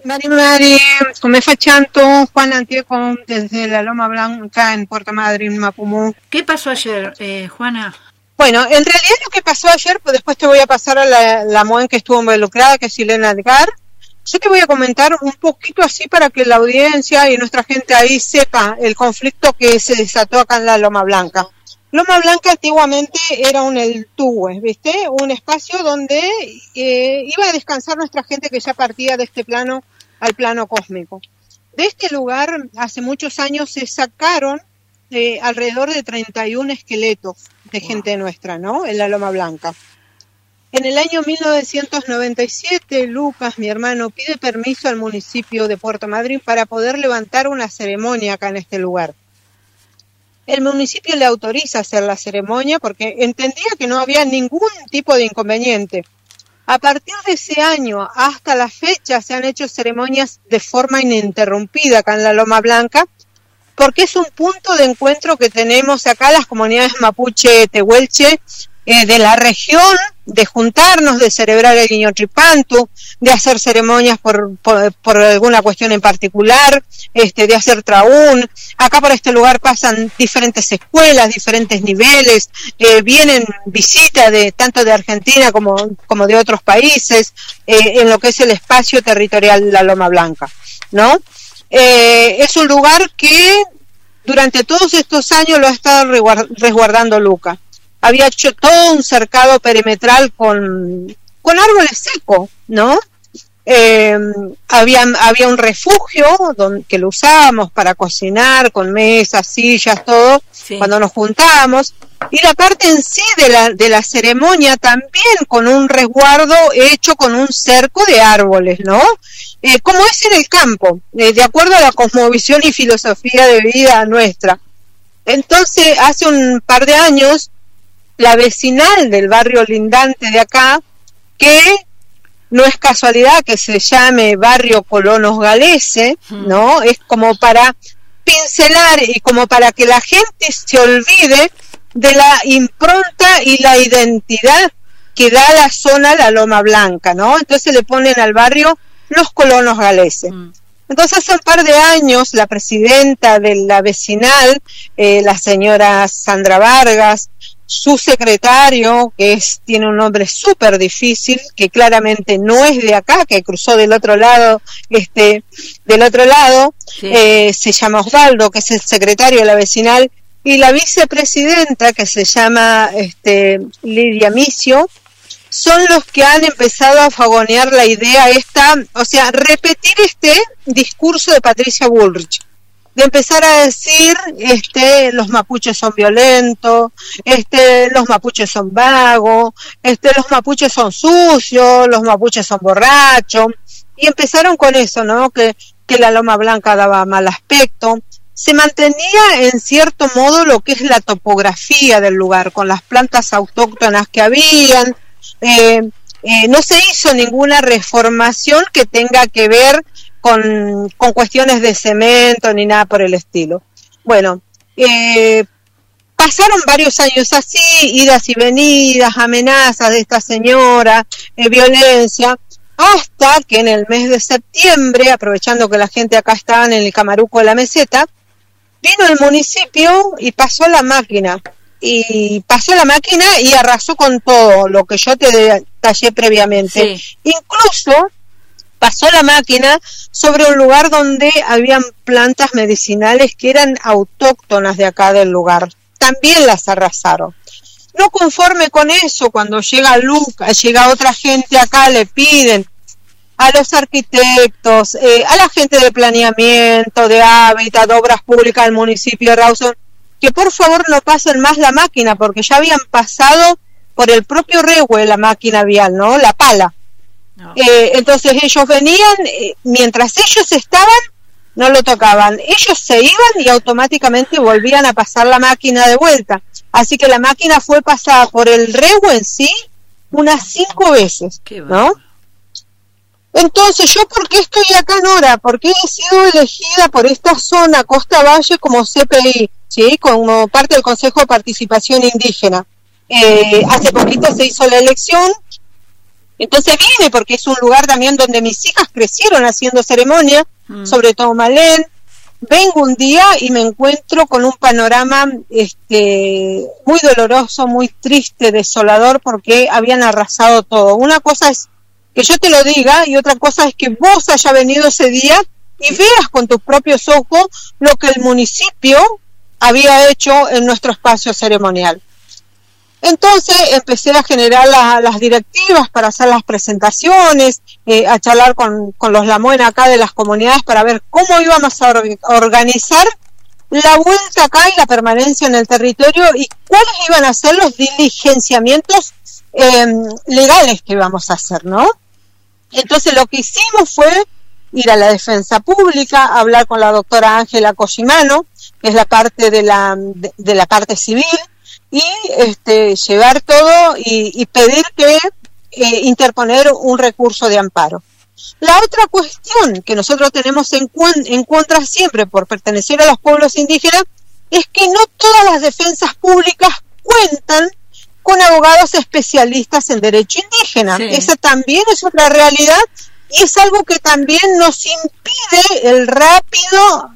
Mari, come faccianto Juan Antieco desde la Loma Blanca en Puerto Madryn, Mapumú. ¿Qué pasó ayer, Juana? Bueno, en realidad lo que pasó ayer, pues después te voy a pasar a la MOEN que estuvo involucrada, que es Silena Edgar. Yo te voy a comentar un poquito así para que la audiencia y nuestra gente ahí sepa el conflicto que se desató acá en la Loma Blanca. Loma Blanca antiguamente era el Tugue, ¿viste? Un espacio donde iba a descansar nuestra gente que ya partía de este plano al plano cósmico. De este lugar, hace muchos años, se sacaron alrededor de 31 esqueletos de gente nuestra, ¿no? En la Loma Blanca. En el año 1997, Lucas, mi hermano, pide permiso al municipio de Puerto Madryn para poder levantar una ceremonia acá en este lugar. El municipio le autoriza hacer la ceremonia porque entendía que no había ningún tipo de inconveniente. A partir de ese año hasta la fecha se han hecho ceremonias de forma ininterrumpida acá en la Loma Blanca, porque es un punto de encuentro que tenemos acá las comunidades mapuche tehuelche de la región, de juntarnos, de celebrar el Iñotripantu, de hacer ceremonias por alguna cuestión en particular, de hacer traún. Acá por este lugar pasan diferentes escuelas, diferentes niveles, vienen visitas tanto de Argentina como de otros países, en lo que es el espacio territorial de la Loma Blanca, ¿no? Es un lugar que durante todos estos años lo ha estado resguardando Luca. Había hecho todo un cercado perimetral con árboles secos, ¿no? Había un refugio que lo usábamos para cocinar, con mesas, sillas, todo, sí, cuando nos juntábamos. Y la parte en sí de la ceremonia también con un resguardo hecho con un cerco de árboles, ¿no? Como es en el campo, de acuerdo a la cosmovisión y filosofía de vida nuestra. Entonces, hace un par de años, la vecinal del barrio lindante de acá, que no es casualidad que se llame barrio Colonos Galese, ¿no? Es como para pincelar y como para que la gente se olvide de la impronta y la identidad que da la zona, la Loma Blanca, ¿no? Entonces le ponen al barrio los Colonos Galese. Entonces hace un par de años la presidenta de la vecinal, la señora Sandra Vargas, su secretario, que tiene un nombre súper difícil, que claramente no es de acá, que cruzó del otro lado, sí, se llama Osvaldo, que es el secretario de la vecinal, y la vicepresidenta, que se llama Lidia Micio, son los que han empezado a fogonear la idea repetir este discurso de Patricia Bullrich, de empezar a decir, los mapuches son violentos, los mapuches son vagos, los mapuches son sucios, los mapuches son borrachos, y empezaron con eso, ¿no? Que la Loma Blanca daba mal aspecto. Se mantenía en cierto modo lo que es la topografía del lugar, con las plantas autóctonas que habían. No se hizo ninguna reformación que tenga que ver con cuestiones de cemento ni nada por el estilo. Bueno, pasaron varios años así, idas y venidas, amenazas de esta señora, violencia, hasta que en el mes de septiembre, aprovechando que la gente acá estaba en el Camaruco de la Meseta, vino el municipio y pasó la máquina. Y arrasó con todo lo que yo te detallé previamente. Sí. Incluso pasó la máquina sobre un lugar donde habían plantas medicinales que eran autóctonas de acá del lugar. También las arrasaron. No conforme con eso, cuando llega Lucas, llega otra gente acá, le piden a los arquitectos, a la gente de planeamiento, de hábitat, de obras públicas del municipio de Rawson, que por favor no pasen más la máquina, porque ya habían pasado por el propio rehue la máquina vial, ¿no? La pala. No. Entonces ellos venían, mientras ellos estaban, no lo tocaban. Ellos se iban y automáticamente volvían a pasar la máquina de vuelta. Así que la máquina fue pasada por el rehue en sí unas 5 veces, ¿no? Entonces, ¿yo por qué estoy acá, Nora? Porque he sido elegida por esta zona, Costa Valle, como CPI, ¿sí? Como parte del Consejo de Participación Indígena. Hace poquito se hizo la elección, Entonces vine porque es un lugar también donde mis hijas crecieron haciendo ceremonia, sobre todo Malén. Vengo un día y me encuentro con un panorama muy doloroso, muy triste, desolador, porque habían arrasado todo. Una cosa es que yo te lo diga y otra cosa es que vos hayas venido ese día y veas con tus propios ojos lo que el municipio había hecho en nuestro espacio ceremonial. Entonces empecé a generar las directivas para hacer las presentaciones, a charlar con los Lamoen acá de las comunidades para ver cómo íbamos a organizar la vuelta acá y la permanencia en el territorio y cuáles iban a ser los diligenciamientos legales que íbamos a hacer, ¿no? Entonces lo que hicimos fue ir a la defensa pública, hablar con la doctora Ángela Cosimano, que es la parte de la parte civil, y llevar todo y pedir que interponer un recurso de amparo. La otra cuestión que nosotros tenemos en contra siempre por pertenecer a los pueblos indígenas es que no todas las defensas públicas cuentan con abogados especialistas en derecho indígena. Sí. Esa también es otra realidad y es algo que también nos impide el rápido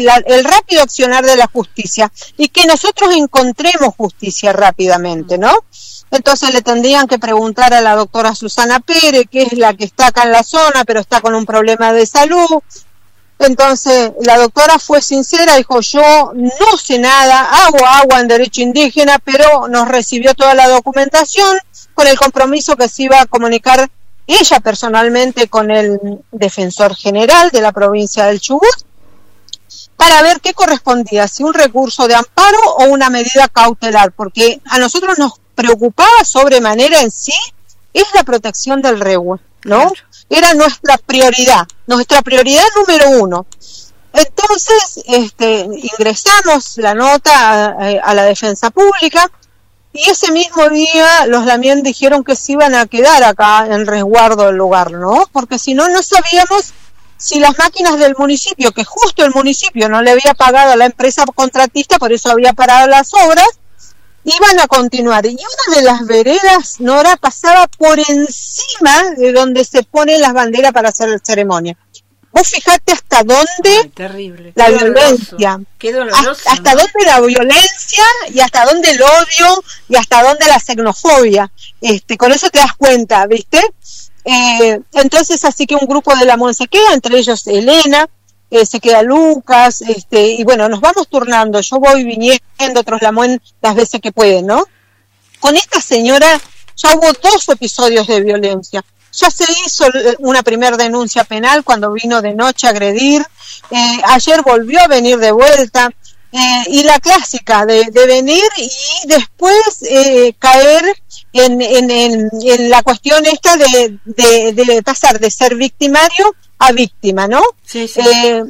accionar de la justicia y que nosotros encontremos justicia rápidamente, ¿no? Entonces le tendrían que preguntar a la doctora Susana Pérez, que es la que está acá en la zona, pero está con un problema de salud. Entonces la doctora fue sincera, dijo, yo no sé nada, hago agua en derecho indígena, pero nos recibió toda la documentación con el compromiso que se iba a comunicar ella personalmente con el defensor general de la provincia del Chubut para ver qué correspondía, si un recurso de amparo o una medida cautelar, porque a nosotros nos preocupaba sobremanera en sí es la protección del rehue, ¿no? Claro. Era nuestra prioridad número uno. Entonces, ingresamos la nota a la defensa pública y ese mismo día los Lamien dijeron que se iban a quedar acá en resguardo del lugar, ¿no? Porque si no, no sabíamos si las máquinas del municipio, que justo el municipio no le había pagado a la empresa contratista, por eso había parado las obras, iban a continuar. Y una de las veredas, Nora, pasaba por encima de donde se ponen las banderas para hacer la ceremonia. Vos fijate hasta dónde terrible. La violencia, qué doloroso, hasta ¿no? dónde la violencia y hasta dónde el odio y hasta dónde la xenofobia. Con eso te das cuenta, ¿viste? Entonces así que un grupo de Lamón se queda, entre ellos Elena, se queda Lucas, y bueno, nos vamos turnando, yo voy viniendo, otros Lamón las veces que pueden, ¿no? Con esta señora ya hubo 2 episodios de violencia. Ya se hizo una primera denuncia penal cuando vino de noche a agredir, ayer volvió a venir de vuelta, y la clásica de venir y después caer en la cuestión esta de pasar de ser victimario a víctima, ¿no? Sí, sí.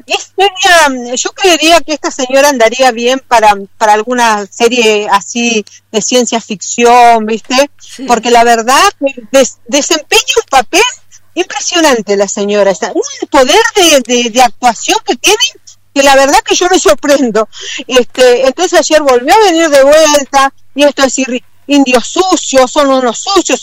Yo creería que esta señora andaría bien para alguna serie así de ciencia ficción, ¿viste? Sí. Porque la verdad desempeña un papel impresionante la señora, un poder de actuación que tiene, que la verdad que yo me sorprendo. Entonces ayer volvió a venir de vuelta, y esto es decir, indios sucios, son unos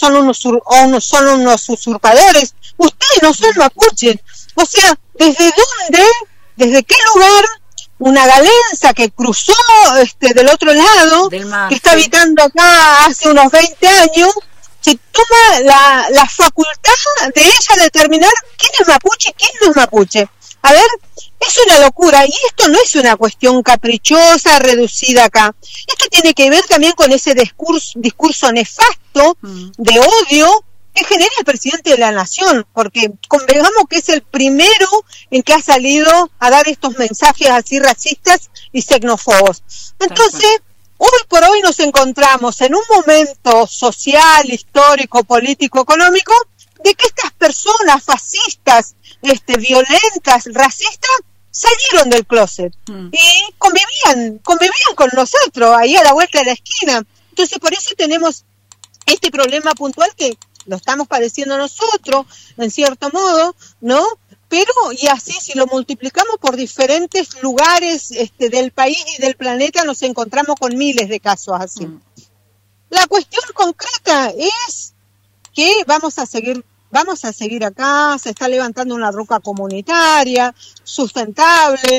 usurpadores, ustedes no son mapuches. O sea, ¿desde qué lugar una galenza que cruzó del otro lado, mar, que está habitando acá hace unos 20 años, se toma la facultad de ella de determinar quién es mapuche y quién no es mapuche? A ver, es una locura, y esto no es una cuestión caprichosa, reducida acá. Esto tiene que ver también con ese discurso nefasto de odio que genera el presidente de la nación, porque convengamos que es el primero en que ha salido a dar estos mensajes así racistas y xenófobos. Entonces, hoy por hoy nos encontramos en un momento social, histórico, político, económico, de que estas personas fascistas, violentas, racistas, salieron del closet y convivían con nosotros ahí a la vuelta de la esquina. Entonces, por eso tenemos este problema puntual que lo estamos padeciendo nosotros, en cierto modo, ¿no? Pero, y así, si lo multiplicamos por diferentes lugares del país y del planeta, nos encontramos con miles de casos así. La cuestión concreta es, que vamos a seguir acá, se está levantando una roca comunitaria, sustentable,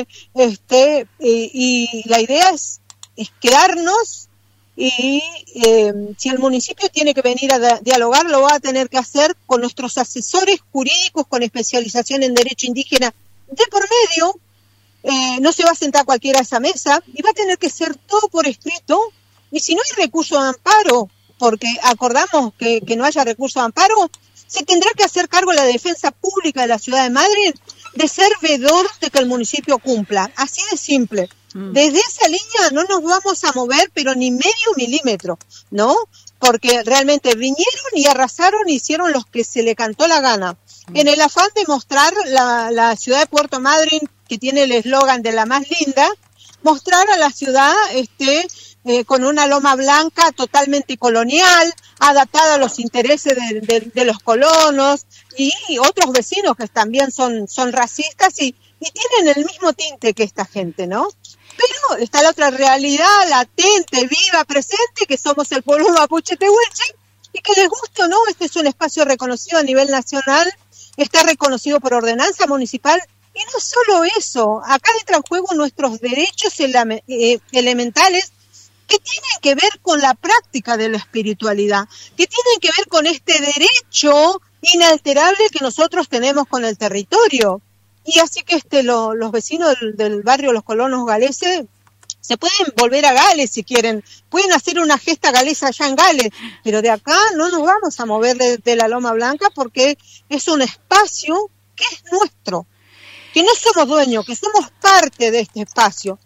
y la idea es quedarnos, y si el municipio tiene que venir a dialogar, lo va a tener que hacer con nuestros asesores jurídicos con especialización en derecho indígena de por medio. No se va a sentar cualquiera a esa mesa y va a tener que ser todo por escrito, y si no hay recurso de amparo, porque acordamos que no haya recurso de amparo, se tendrá que hacer cargo la defensa pública de la ciudad de Madrid de ser vedor de que el municipio cumpla, así de simple. Desde esa línea no nos vamos a mover, pero ni medio milímetro, ¿no? Porque realmente vinieron y arrasaron, hicieron los que se le cantó la gana. En el afán de mostrar la ciudad de Puerto Madryn, que tiene el eslogan de la más linda, mostrar a la ciudad con una loma blanca totalmente colonial, adaptada a los intereses de los colonos y otros vecinos que también son racistas y tienen el mismo tinte que esta gente, ¿no? Pero está la otra realidad latente, viva, presente, que somos el pueblo mapuche tehuelche, y que les guste o no, este es un espacio reconocido a nivel nacional, está reconocido por ordenanza municipal, y no solo eso, acá entra en juego nuestros derechos elementales que tienen que ver con la práctica de la espiritualidad, que tienen que ver con este derecho inalterable que nosotros tenemos con el territorio. Y así que los vecinos del barrio Los Colonos Galeses se pueden volver a Gales si quieren, pueden hacer una gesta galesa allá en Gales, pero de acá no nos vamos a mover de la Loma Blanca porque es un espacio que es nuestro, que no somos dueños, que somos parte de este espacio.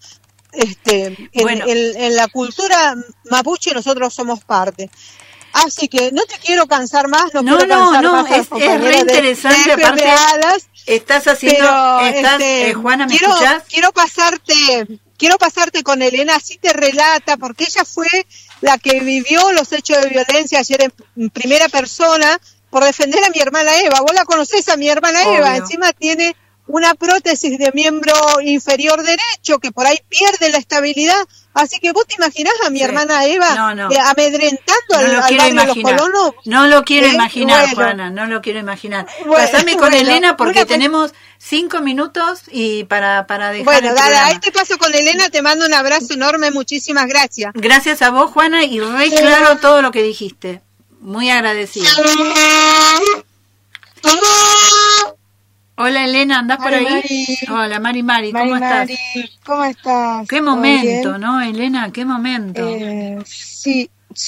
En la cultura mapuche nosotros somos parte. Así que no te quiero cansar más, no quiero cansar más a las compañeras re interesante, de aparte, Alas. Estás haciendo, Juana, ¿me escuchás? Quiero pasarte con Elena, así te relata, porque ella fue la que vivió los hechos de violencia ayer en primera persona por defender a mi hermana Eva. Vos la conocés a mi hermana Obvio. Eva, encima tiene una prótesis de miembro inferior derecho que por ahí pierde la estabilidad. Así que vos te imaginás a mi hermana Eva amedrentando al barrio de Los Colonos. No lo quiero imaginar, Juana, no lo quiero imaginar. Pasame con Elena porque tenemos 5 minutos y para dejar Bueno, dale, ahí te paso con Elena, te mando un abrazo enorme, muchísimas gracias. Gracias a vos, Juana, y re claro todo lo que dijiste. Muy agradecida. Hola Elena, ¿andás por ahí? Mari. Hola Mari, ¿cómo estás? ¿Cómo estás? Qué momento, ¿no, Elena? Qué momento. Sí.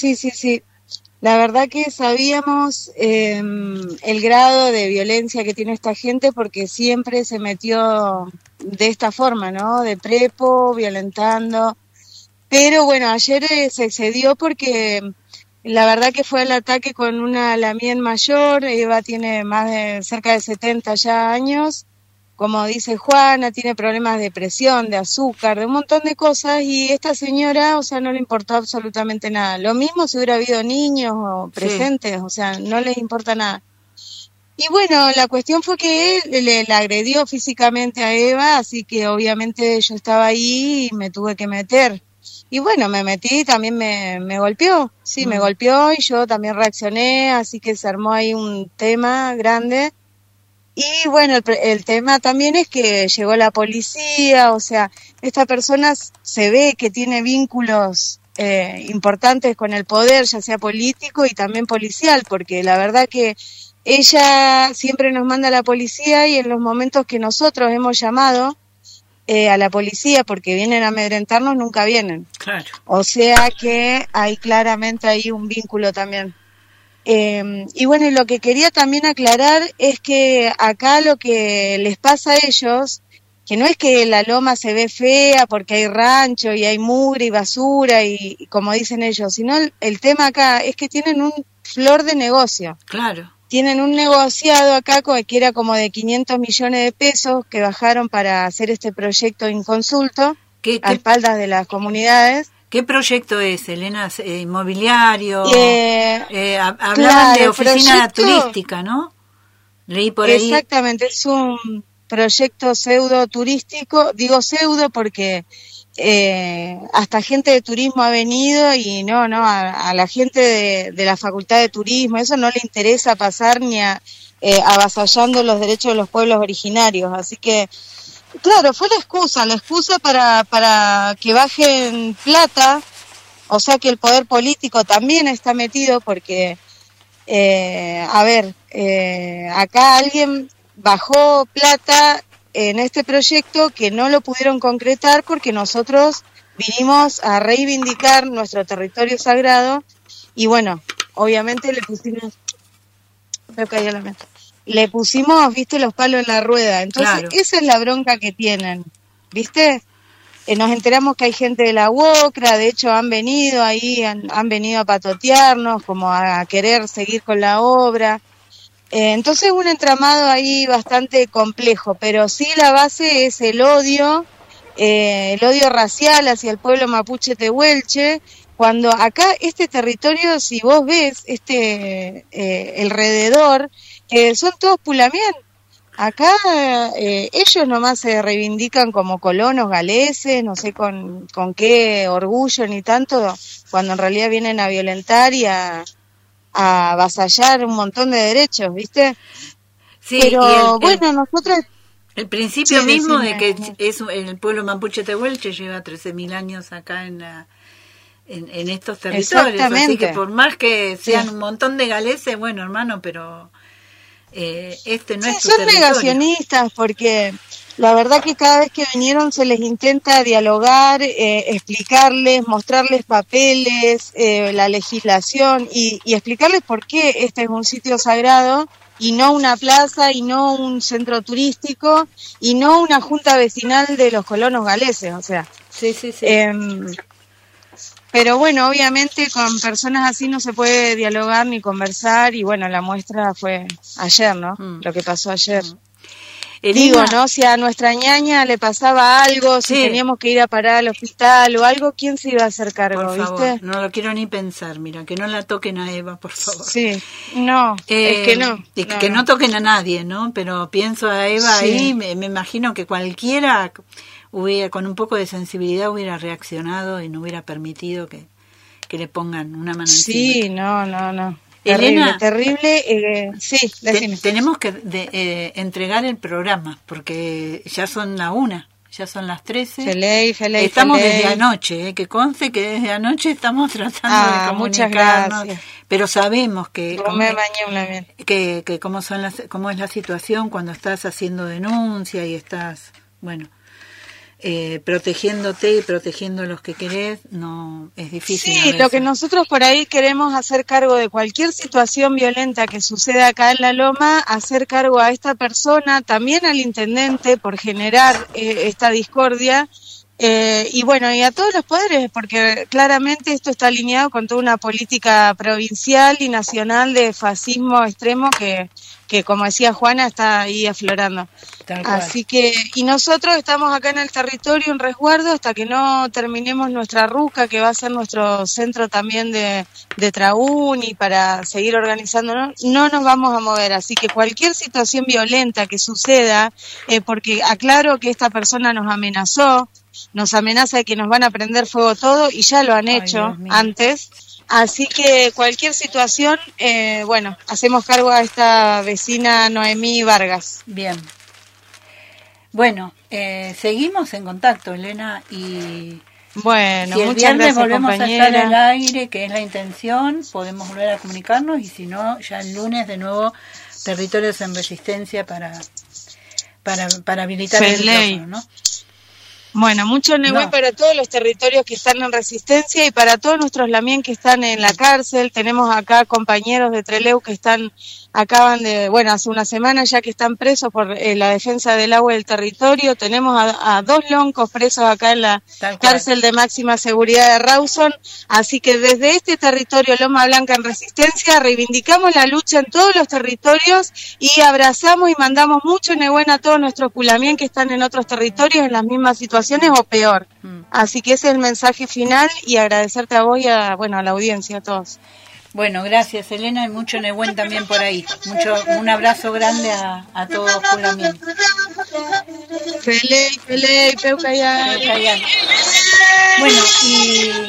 La verdad que sabíamos el grado de violencia que tiene esta gente porque siempre se metió de esta forma, ¿no? De prepo, violentando. Pero bueno, ayer se excedió porque la verdad que fue el ataque con una lamien mayor. Eva tiene más de cerca de 70 ya años, como dice Juana, tiene problemas de presión, de azúcar, de un montón de cosas, y esta señora, o sea, no le importó absolutamente nada. Lo mismo si hubiera habido niños o presentes, o sea, no les importa nada. Y bueno, la cuestión fue que él le agredió físicamente a Eva, así que obviamente yo estaba ahí y me tuve que meter. Y bueno, me metí, también me golpeó, me golpeó y yo también reaccioné, así que se armó ahí un tema grande. Y bueno, el tema también es que llegó la policía, o sea, esta persona se ve que tiene vínculos importantes con el poder, ya sea político y también policial, porque la verdad que ella siempre nos manda a la policía y en los momentos que nosotros hemos llamado a la policía porque vienen a amedrentarnos, nunca vienen. Claro. O sea que hay claramente ahí un vínculo también. Y bueno, y lo que quería también aclarar es que acá lo que les pasa a ellos, que no es que la loma se ve fea porque hay rancho y hay mugre y basura y como dicen ellos, sino el tema acá es que tienen un flor de negocio. Claro. Tienen un negociado acá que era como de 500 millones de pesos que bajaron para hacer este proyecto inconsulto a espaldas de las comunidades. ¿Qué proyecto es, Elena? ¿Inmobiliario? Hablaban claro, de oficina turística, ¿no? Leí por ahí. Exactamente, es un proyecto pseudo turístico. Digo pseudo porque hasta gente de turismo ha venido y a la gente de la Facultad de Turismo eso no le interesa pasar ni avasallando los derechos de los pueblos originarios, así que claro, fue la excusa para que bajen plata, o sea que el poder político también está metido porque acá alguien bajó plata en este proyecto que no lo pudieron concretar porque nosotros vinimos a reivindicar nuestro territorio sagrado y bueno, obviamente le pusimos, viste, los palos en la rueda. Entonces, claro, esa es la bronca que tienen, viste. Nos enteramos que hay gente de la UOCRA, de hecho han venido ahí, han venido a patotearnos, como a querer seguir con la obra. Entonces un entramado ahí bastante complejo, pero sí la base es el odio racial hacia el pueblo mapuche tehuelche, cuando acá este territorio, si vos ves alrededor, son todos pulamien. Acá ellos nomás se reivindican como colonos galeses, no sé con qué orgullo ni tanto, cuando en realidad vienen a violentar y a avasallar un montón de derechos, ¿viste? Sí, pero bueno, nosotros... El principio mismo de que es el pueblo mapuche tehuelche lleva 13.000 años acá en estos territorios, así que por más que sean un montón de galeses, bueno, hermano, pero no es tu son territorio. negacionistas porque la verdad que cada vez que vinieron se les intenta dialogar, explicarles, mostrarles papeles, la legislación y explicarles por qué este es un sitio sagrado y no una plaza y no un centro turístico y no una junta vecinal de los colonos galeses, o sea. Sí. Pero bueno, obviamente con personas así no se puede dialogar ni conversar y bueno, la muestra fue ayer, ¿no? Lo que pasó ayer. Digo, ¿no? Si a nuestra ñaña le pasaba algo, si teníamos que ir a parar al hospital o algo, ¿quién se iba a hacer cargo, por favor, viste? No lo quiero ni pensar, mira, que no la toquen a Eva, por favor. Sí, no, es que no. Que no toquen a nadie, ¿no? Pero pienso a Eva ahí, me imagino que cualquiera con un poco de sensibilidad hubiera reaccionado y no hubiera permitido que le pongan una mano encima. Sí, no. Elena, terrible. Sí, tenemos que entregar el programa porque ya son la 1, ya son las 13. Estamos desde anoche, que conste que desde anoche estamos tratando de comunicarnos. Muchas gracias. Pero sabemos que cómo es la situación cuando estás haciendo denuncia y estás, bueno, protegiéndote y protegiendo a los que querés, no es difícil. Sí, lo que nosotros por ahí queremos hacer cargo de cualquier situación violenta que suceda acá en La Loma, hacer cargo a esta persona, también al intendente por generar esta discordia, y bueno, y a todos los poderes, porque claramente esto está alineado con toda una política provincial y nacional de fascismo extremo que como decía Juana, está ahí aflorando. Así que, y nosotros estamos acá en el territorio en resguardo hasta que no terminemos nuestra ruca, que va a ser nuestro centro también de Traún y para seguir organizándonos, no nos vamos a mover. Así que cualquier situación violenta que suceda, porque aclaro que esta persona nos amenaza de que nos van a prender fuego todo y ya lo han hecho antes. Así que cualquier situación, bueno, hacemos cargo a esta vecina Noemí Vargas. Bien. Bueno, seguimos en contacto, Elena, y bueno, si el muchas viernes gracias, volvemos compañera. a estar al aire, que es la intención, podemos volver a comunicarnos y si no, ya el lunes de nuevo Territorios en Resistencia para habilitar el micrófono, ¿no? Bueno, mucho Neué para todos los territorios que están en resistencia y para todos nuestros lamien que están en la cárcel. Tenemos acá compañeros de Trelew que acaban de, hace una semana ya que están presos por la defensa del agua del territorio. Tenemos a 2 loncos presos acá en la cárcel de máxima seguridad de Rawson. Así que desde este territorio Loma Blanca en resistencia reivindicamos la lucha en todos los territorios y abrazamos y mandamos mucho Neué a todos nuestros culamien que están en otros territorios en las mismas situaciones o peor. Así que ese es el mensaje final y agradecerte a vos y a la audiencia, a todos. Bueno, gracias Elena y mucho Nehuen también por ahí. Un abrazo grande a todos Culamien. Pelé, Peucayán. Bueno, y